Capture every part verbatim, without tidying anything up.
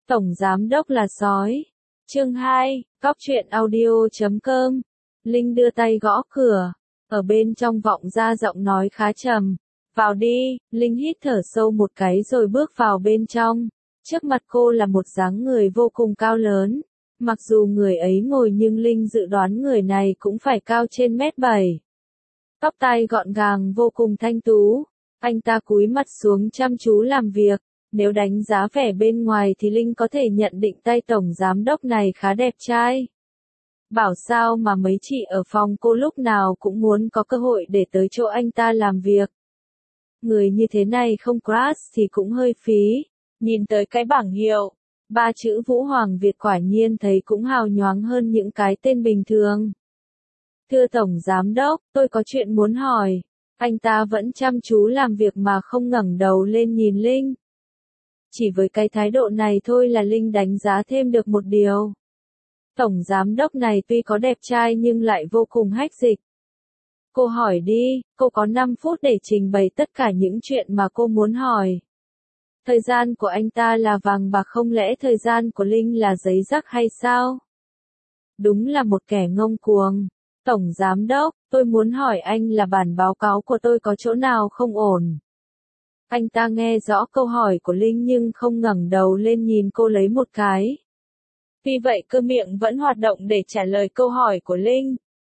Tổng giám đốc là sói. Chương hai, cóc truyện audio chấm com. Linh đưa tay gõ cửa. Ở bên trong vọng ra giọng nói khá trầm. Vào đi. Linh hít thở sâu một cái rồi bước vào bên trong. Trước mặt cô là một dáng người vô cùng cao lớn. Mặc dù người ấy ngồi nhưng Linh dự đoán người này cũng phải cao trên mét bảy. Tóc tai gọn gàng vô cùng thanh tú. Anh ta cúi mặt xuống chăm chú làm việc. Nếu đánh giá vẻ bên ngoài thì Linh có thể nhận định tay tổng giám đốc này khá đẹp trai. Bảo sao mà mấy chị ở phòng cô lúc nào cũng muốn có cơ hội để tới chỗ anh ta làm việc. Người như thế này không crush thì cũng hơi phí. Nhìn tới cái bảng hiệu, ba chữ Vũ Hoàng Việt quả nhiên thấy cũng hào nhoáng hơn những cái tên bình thường. Thưa tổng giám đốc, tôi có chuyện muốn hỏi. Anh ta vẫn chăm chú làm việc mà không ngẩng đầu lên nhìn Linh. Chỉ với cái thái độ này thôi là Linh đánh giá thêm được một điều. Tổng giám đốc này tuy có đẹp trai nhưng lại vô cùng hách dịch. Cô hỏi đi, cô có năm phút để trình bày tất cả những chuyện mà cô muốn hỏi. Thời gian của anh ta là vàng bạc, không lẽ thời gian của Linh là giấy rắc hay sao? Đúng là một kẻ ngông cuồng. Tổng giám đốc, tôi muốn hỏi anh là bản báo cáo của tôi có chỗ nào không ổn. Anh ta nghe rõ câu hỏi của Linh nhưng không ngẩng đầu lên nhìn cô lấy một cái. Vì vậy cơ miệng vẫn hoạt động để trả lời câu hỏi của Linh.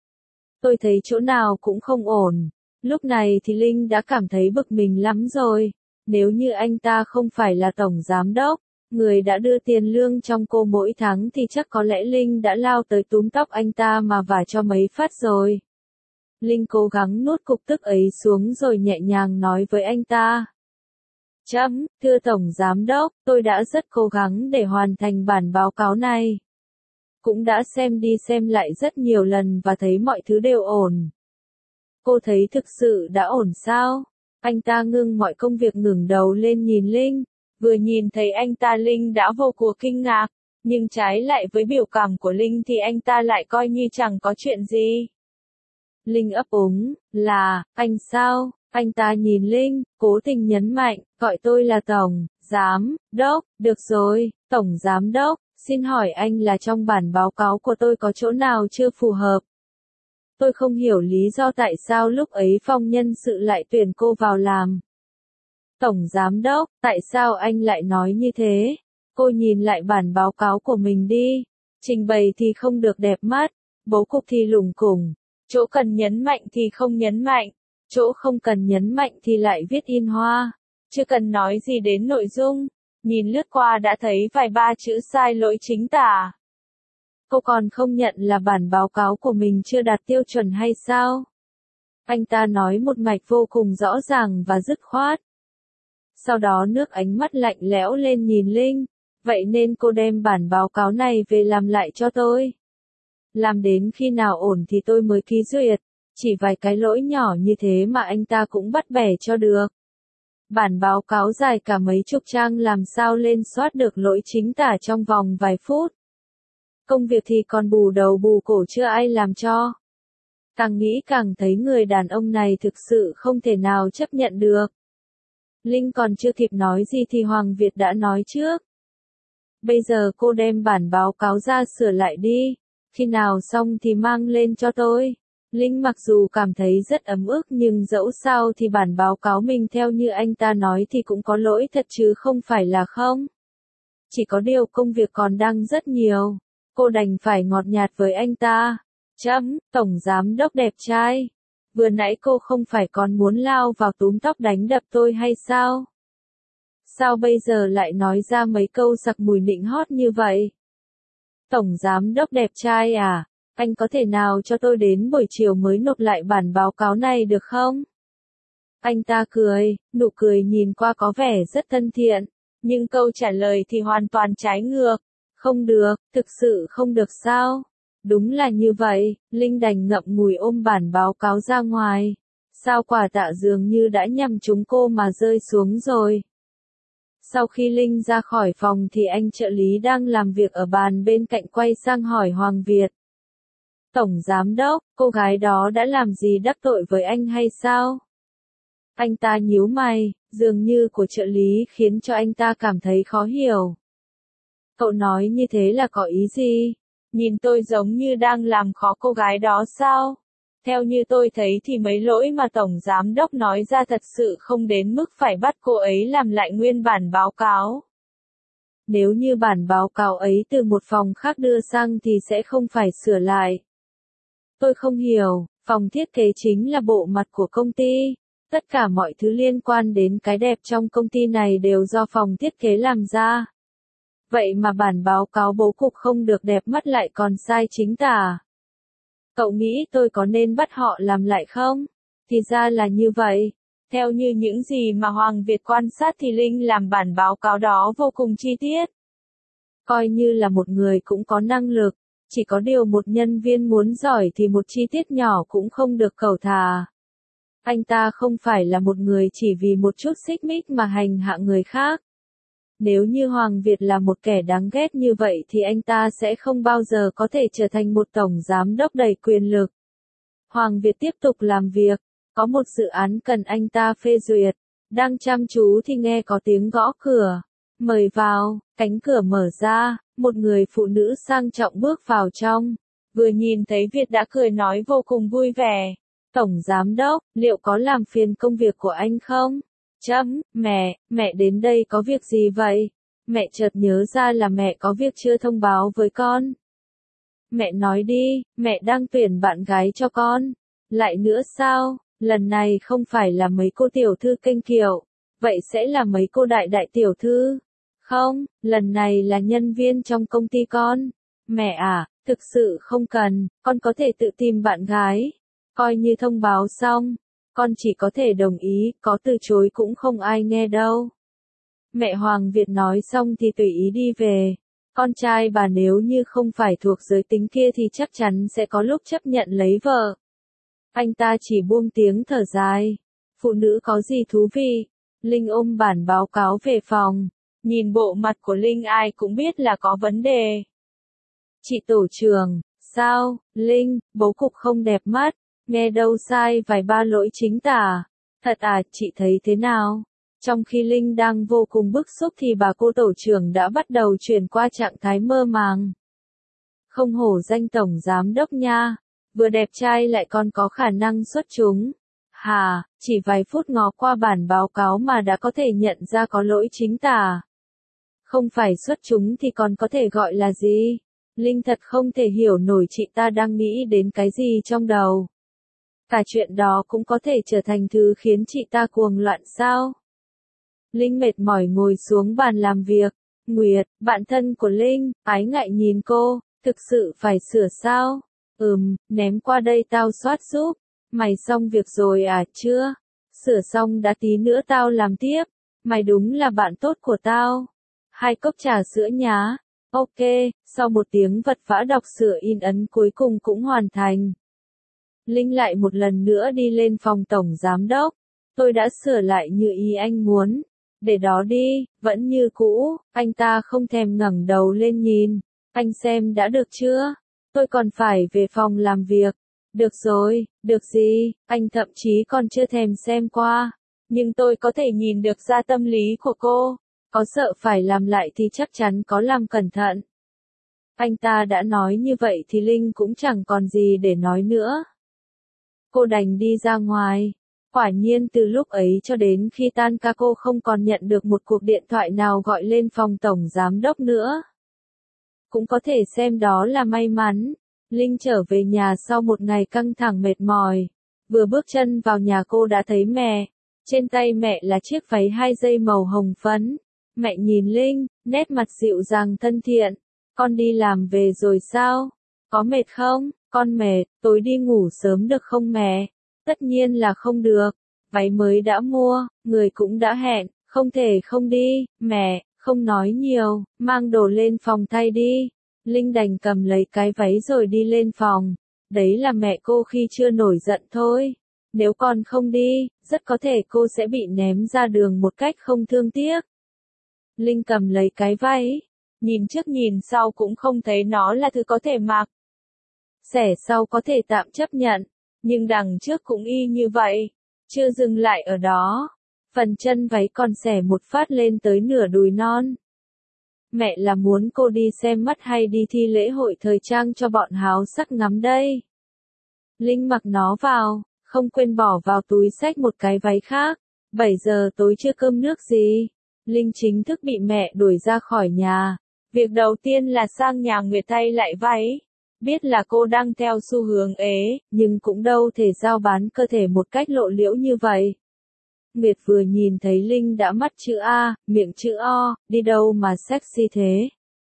Tôi thấy chỗ nào cũng không ổn. Lúc này thì Linh đã cảm thấy bực mình lắm rồi. Nếu như anh ta không phải là tổng giám đốc, người đã đưa tiền lương trong cô mỗi tháng thì chắc có lẽ Linh đã lao tới túm tóc anh ta mà vả cho mấy phát rồi. Linh cố gắng nuốt cục tức ấy xuống rồi nhẹ nhàng nói với anh ta. Chấm, thưa tổng giám đốc, tôi đã rất cố gắng để hoàn thành bản báo cáo này. Cũng đã xem đi xem lại rất nhiều lần và thấy mọi thứ đều ổn. Cô thấy thực sự đã ổn sao? Anh ta ngưng mọi công việc ngẩng đầu lên nhìn Linh. Vừa nhìn thấy anh ta Linh đã vô cùng kinh ngạc. Nhưng trái lại với biểu cảm của Linh thì anh ta lại coi như chẳng có chuyện gì. Linh ấp úng, là, anh sao? Anh ta nhìn Linh, cố tình nhấn mạnh, gọi tôi là tổng, giám, đốc, được rồi, tổng giám đốc, xin hỏi anh là trong bản báo cáo của tôi có chỗ nào chưa phù hợp? Tôi không hiểu lý do tại sao lúc ấy phòng nhân sự lại tuyển cô vào làm. Tổng giám đốc, tại sao anh lại nói như thế? Cô nhìn lại bản báo cáo của mình đi. Trình bày thì không được đẹp mắt, bố cục thì lủng củng, chỗ cần nhấn mạnh thì không nhấn mạnh, chỗ không cần nhấn mạnh thì lại viết in hoa. Chưa cần nói gì đến nội dung, nhìn lướt qua đã thấy vài ba chữ sai lỗi chính tả. Cô còn không nhận là bản báo cáo của mình chưa đạt tiêu chuẩn hay sao? Anh ta nói một mạch vô cùng rõ ràng và dứt khoát. Sau đó nước ánh mắt lạnh lẽo lên nhìn Linh. Vậy nên cô đem bản báo cáo này về làm lại cho tôi. Làm đến khi nào ổn thì tôi mới ký duyệt. Chỉ vài cái lỗi nhỏ như thế mà anh ta cũng bắt bẻ cho được. Bản báo cáo dài cả mấy chục trang làm sao lên soát được lỗi chính tả trong vòng vài phút. Công việc thì còn bù đầu bù cổ chưa ai làm cho. Càng nghĩ càng thấy người đàn ông này thực sự không thể nào chấp nhận được. Linh còn chưa kịp nói gì thì Hoàng Việt đã nói trước. Bây giờ cô đem bản báo cáo ra sửa lại đi. Khi nào xong thì mang lên cho tôi. Linh mặc dù cảm thấy rất ấm ức nhưng dẫu sao thì bản báo cáo mình theo như anh ta nói thì cũng có lỗi thật chứ không phải là không. Chỉ có điều công việc còn đang rất nhiều. Cô đành phải ngọt nhạt với anh ta. Chấm, tổng giám đốc đẹp trai. Vừa nãy cô không phải còn muốn lao vào túm tóc đánh đập tôi hay sao? Sao bây giờ lại nói ra mấy câu sặc mùi nịnh hót như vậy? Tổng giám đốc đẹp trai à? Anh có thể nào cho tôi đến buổi chiều mới nộp lại bản báo cáo này được không? Anh ta cười, nụ cười nhìn qua có vẻ rất thân thiện, nhưng câu trả lời thì hoàn toàn trái ngược. Không được, thực sự không được sao? Đúng là như vậy, Linh đành ngậm ngùi ôm bản báo cáo ra ngoài. Sao quả tạ dường như đã nhằm trúng cô mà rơi xuống rồi. Sau khi Linh ra khỏi phòng thì anh trợ lý đang làm việc ở bàn bên cạnh quay sang hỏi Hoàng Việt. Tổng giám đốc, cô gái đó đã làm gì đắc tội với anh hay sao? Anh ta nhíu mày, dường như của trợ lý khiến cho anh ta cảm thấy khó hiểu. Cậu nói như thế là có ý gì? Nhìn tôi giống như đang làm khó cô gái đó sao? Theo như tôi thấy thì mấy lỗi mà Tổng Giám đốc nói ra thật sự không đến mức phải bắt cô ấy làm lại nguyên bản báo cáo. Nếu như bản báo cáo ấy từ một phòng khác đưa sang thì sẽ không phải sửa lại. Tôi không hiểu, phòng thiết kế chính là bộ mặt của công ty. Tất cả mọi thứ liên quan đến cái đẹp trong công ty này đều do phòng thiết kế làm ra. Vậy mà bản báo cáo bố cục không được đẹp mắt lại còn sai chính tả. Cậu nghĩ tôi có nên bắt họ làm lại không? Thì ra là như vậy. Theo như những gì mà Hoàng Việt quan sát thì Linh làm bản báo cáo đó vô cùng chi tiết. Coi như là một người cũng có năng lực, chỉ có điều một nhân viên muốn giỏi thì một chi tiết nhỏ cũng không được cẩu thả. Anh ta không phải là một người chỉ vì một chút xích mích mà hành hạ người khác. Nếu như Hoàng Việt là một kẻ đáng ghét như vậy thì anh ta sẽ không bao giờ có thể trở thành một tổng giám đốc đầy quyền lực. Hoàng Việt tiếp tục làm việc, có một dự án cần anh ta phê duyệt, đang chăm chú thì nghe có tiếng gõ cửa. Mời vào, cánh cửa mở ra, một người phụ nữ sang trọng bước vào trong. Vừa nhìn thấy Việt đã cười nói vô cùng vui vẻ. Tổng giám đốc, liệu có làm phiền công việc của anh không? Chấm, mẹ, mẹ đến đây có việc gì vậy? Mẹ chợt nhớ ra là mẹ có việc chưa thông báo với con. Mẹ nói đi, mẹ đang tuyển bạn gái cho con. Lại nữa sao, lần này không phải là mấy cô tiểu thư kênh kiệu, vậy sẽ là mấy cô đại đại tiểu thư. Không, lần này là nhân viên trong công ty con. Mẹ à, thực sự không cần, con có thể tự tìm bạn gái. Coi như thông báo xong, con chỉ có thể đồng ý, có từ chối cũng không ai nghe đâu. Mẹ Hoàng Việt nói xong thì tùy ý đi về. Con trai bà nếu như không phải thuộc giới tính kia thì chắc chắn sẽ có lúc chấp nhận lấy vợ. Anh ta chỉ buông tiếng thở dài. Phụ nữ có gì thú vị? Linh ôm bản báo cáo về phòng. Nhìn bộ mặt của Linh ai cũng biết là có vấn đề. Chị tổ trưởng, sao, Linh, bố cục không đẹp mắt, nghe đâu sai vài ba lỗi chính tả. Thật à, chị thấy thế nào? Trong khi Linh đang vô cùng bức xúc thì bà cô tổ trưởng đã bắt đầu chuyển qua trạng thái mơ màng. Không hổ danh tổng giám đốc nha, vừa đẹp trai lại còn có khả năng xuất chúng. Hà, chỉ vài phút ngó qua bản báo cáo mà đã có thể nhận ra có lỗi chính tả. Không phải xuất chúng thì còn có thể gọi là gì? Linh thật không thể hiểu nổi chị ta đang nghĩ đến cái gì trong đầu. Cả chuyện đó cũng có thể trở thành thứ khiến chị ta cuồng loạn sao? Linh mệt mỏi ngồi xuống bàn làm việc. Nguyệt, bạn thân của Linh, ái ngại nhìn cô, thực sự phải sửa sao? Ừm, ném qua đây tao soát giúp. Mày xong việc rồi à? Chưa? Sửa xong đã, tí nữa tao làm tiếp. Mày đúng là bạn tốt của tao. Hai cốc trà sữa nhá. Ok, sau một tiếng vật vã đọc sửa in ấn cuối cùng cũng hoàn thành. Linh lại một lần nữa đi lên phòng tổng giám đốc. Tôi đã sửa lại như ý anh muốn. Để đó đi, vẫn như cũ, anh ta không thèm ngẩng đầu lên nhìn. Anh xem đã được chưa? Tôi còn phải về phòng làm việc. Được rồi, được gì, anh thậm chí còn chưa thèm xem qua. Nhưng tôi có thể nhìn được ra tâm lý của cô. Có sợ phải làm lại thì chắc chắn có làm cẩn thận. Anh ta đã nói như vậy thì Linh cũng chẳng còn gì để nói nữa. Cô đành đi ra ngoài. Quả nhiên từ lúc ấy cho đến khi tan ca cô không còn nhận được một cuộc điện thoại nào gọi lên phòng tổng giám đốc nữa. Cũng có thể xem đó là may mắn. Linh trở về nhà sau một ngày căng thẳng mệt mỏi. Vừa bước chân vào nhà cô đã thấy mẹ. Trên tay mẹ là chiếc váy hai dây màu hồng phấn. Mẹ nhìn Linh, nét mặt dịu dàng thân thiện. Con đi làm về rồi sao? Có mệt không? Con mệt, tối đi ngủ sớm được không mẹ? Tất nhiên là không được. Váy mới đã mua, người cũng đã hẹn, không thể không đi. Mẹ, không nói nhiều, mang đồ lên phòng thay đi. Linh đành cầm lấy cái váy rồi đi lên phòng. Đấy là mẹ cô khi chưa nổi giận thôi. Nếu con không đi, rất có thể cô sẽ bị ném ra đường một cách không thương tiếc. Linh cầm lấy cái váy, nhìn trước nhìn sau cũng không thấy nó là thứ có thể mặc. Xẻ sau có thể tạm chấp nhận, nhưng đằng trước cũng y như vậy. Chưa dừng lại ở đó, phần chân váy còn xẻ một phát lên tới nửa đùi non. Mẹ là muốn cô đi xem mắt hay đi thi lễ hội thời trang cho bọn háo sắc ngắm đây. Linh mặc nó vào, không quên bỏ vào túi xách một cái váy khác. bảy giờ tối chưa cơm nước gì. Linh chính thức bị mẹ đuổi ra khỏi nhà. Việc đầu tiên là sang nhà Nguyệt thay lại váy. Biết là cô đang theo xu hướng ế, nhưng cũng đâu thể giao bán cơ thể một cách lộ liễu như vậy. Nguyệt vừa nhìn thấy Linh đã mắt chữ A, miệng chữ O, đi đâu mà sexy thế.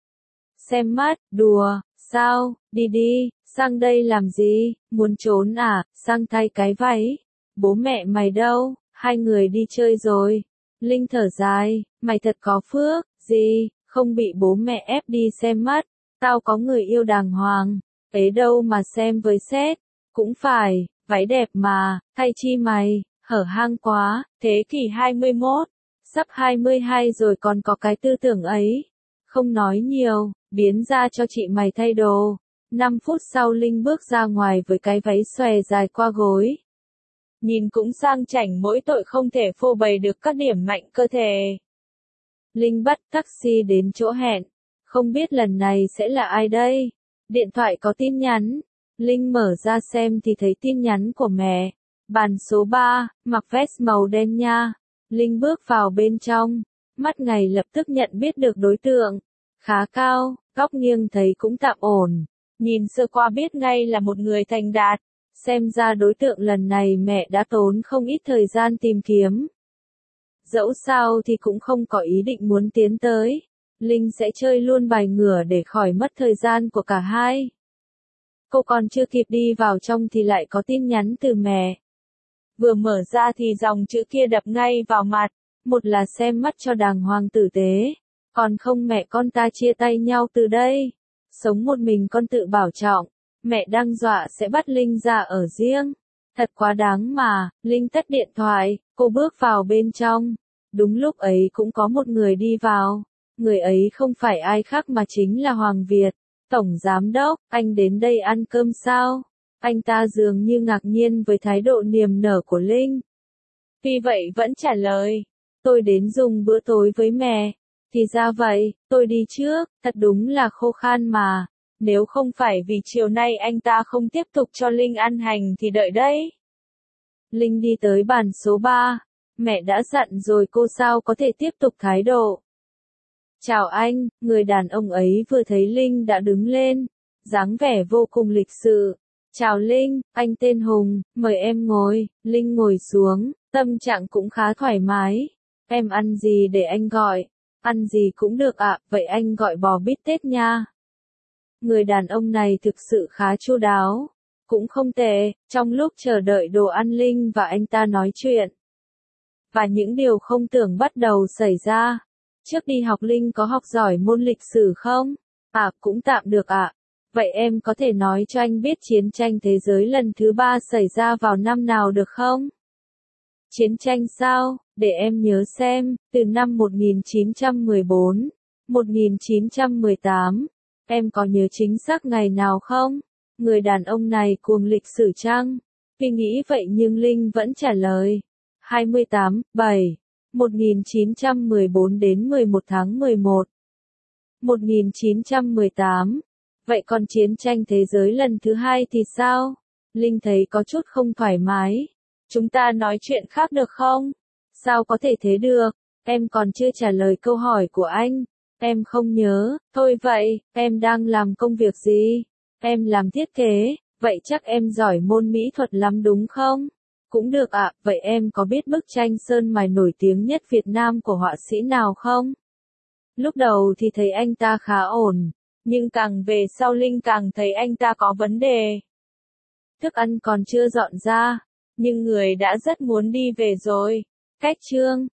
Xem mắt, đùa, sao, đi đi, sang đây làm gì, muốn trốn à, sang thay cái váy. Bố mẹ mày đâu, hai người đi chơi rồi. Linh thở dài, mày thật có phước, gì, không bị bố mẹ ép đi xem mắt. Tao có người yêu đàng hoàng, ấy đâu mà xem với xét. Cũng phải, váy đẹp mà, thay chi mày, hở hang quá, thế kỷ hai mươi mốt, sắp hai mươi hai rồi còn có cái tư tưởng ấy. Không nói nhiều, biến ra cho chị mày thay đồ. năm phút sau Linh bước ra ngoài với cái váy xòe dài qua gối. Nhìn cũng sang chảnh mỗi tội không thể phô bày được các điểm mạnh cơ thể. Linh bắt taxi đến chỗ hẹn. Không biết lần này sẽ là ai đây? Điện thoại có tin nhắn. Linh mở ra xem thì thấy tin nhắn của mẹ. Bàn số ba, mặc vest màu đen nha. Linh bước vào bên trong. Mắt ngày lập tức nhận biết được đối tượng. Khá cao, góc nghiêng thấy cũng tạm ổn. Nhìn sơ qua biết ngay là một người thành đạt. Xem ra đối tượng lần này mẹ đã tốn không ít thời gian tìm kiếm. Dẫu sao thì cũng không có ý định muốn tiến tới. Linh sẽ chơi luôn bài ngửa để khỏi mất thời gian của cả hai. Cô còn chưa kịp đi vào trong thì lại có tin nhắn từ mẹ. Vừa mở ra thì dòng chữ kia đập ngay vào mặt. Một là xem mắt cho đàng hoàng tử tế. Còn không mẹ con ta chia tay nhau từ đây. Sống một mình con tự bảo trọng. Mẹ đang dọa sẽ bắt Linh ra ở riêng. Thật quá đáng mà. Linh tắt điện thoại, cô bước vào bên trong. Đúng lúc ấy cũng có một người đi vào. Người ấy không phải ai khác mà chính là Hoàng Việt. Tổng Giám đốc, anh đến đây ăn cơm sao? Anh ta dường như ngạc nhiên với thái độ niềm nở của Linh. Vì vậy vẫn trả lời. Tôi đến dùng bữa tối với mẹ. Thì ra vậy, tôi đi trước, thật đúng là khô khan mà. Nếu không phải vì chiều nay anh ta không tiếp tục cho Linh ăn hành thì đợi đấy. Linh đi tới bàn số ba. Mẹ đã dặn rồi cô sao có thể tiếp tục thái độ. Chào anh, người đàn ông ấy vừa thấy Linh đã đứng lên. Dáng vẻ vô cùng lịch sự. Chào Linh, anh tên Hùng, mời em ngồi. Linh ngồi xuống, tâm trạng cũng khá thoải mái. Em ăn gì để anh gọi? Ăn gì cũng được ạ, vậy anh gọi bò bít tết nha. Người đàn ông này thực sự khá chu đáo. Cũng không tệ, trong lúc chờ đợi đồ ăn Linh và anh ta nói chuyện. Và những điều không tưởng bắt đầu xảy ra. Trước đi học Linh có học giỏi môn lịch sử không? À, cũng tạm được ạ. À. Vậy em có thể nói cho anh biết chiến tranh thế giới lần thứ ba xảy ra vào năm nào được không? Chiến tranh sao? Để em nhớ xem, từ năm một nghìn chín trăm mười bốn, một nghìn chín trăm mười tám. Em có nhớ chính xác ngày nào không? Người đàn ông này cuồng lịch sử chăng? Vì nghĩ vậy nhưng Linh vẫn trả lời. hai mươi tám, bảy, một nghìn chín trăm mười bốn đến mười một tháng mười một. một nghìn chín trăm mười tám. Vậy còn chiến tranh thế giới lần thứ hai thì sao? Linh thấy có chút không thoải mái. Chúng ta nói chuyện khác được không? Sao có thể thế được? Em còn chưa trả lời câu hỏi của anh. Em không nhớ. Thôi vậy, em đang làm công việc gì? Em làm thiết kế. Vậy chắc em giỏi môn mỹ thuật lắm đúng không? Cũng được ạ, à, vậy em có biết bức tranh sơn mài nổi tiếng nhất Việt Nam của họa sĩ nào không? Lúc đầu thì thấy anh ta khá ổn, nhưng càng về sau Linh càng thấy anh ta có vấn đề. Thức ăn còn chưa dọn ra, nhưng người đã rất muốn đi về rồi. Cách chương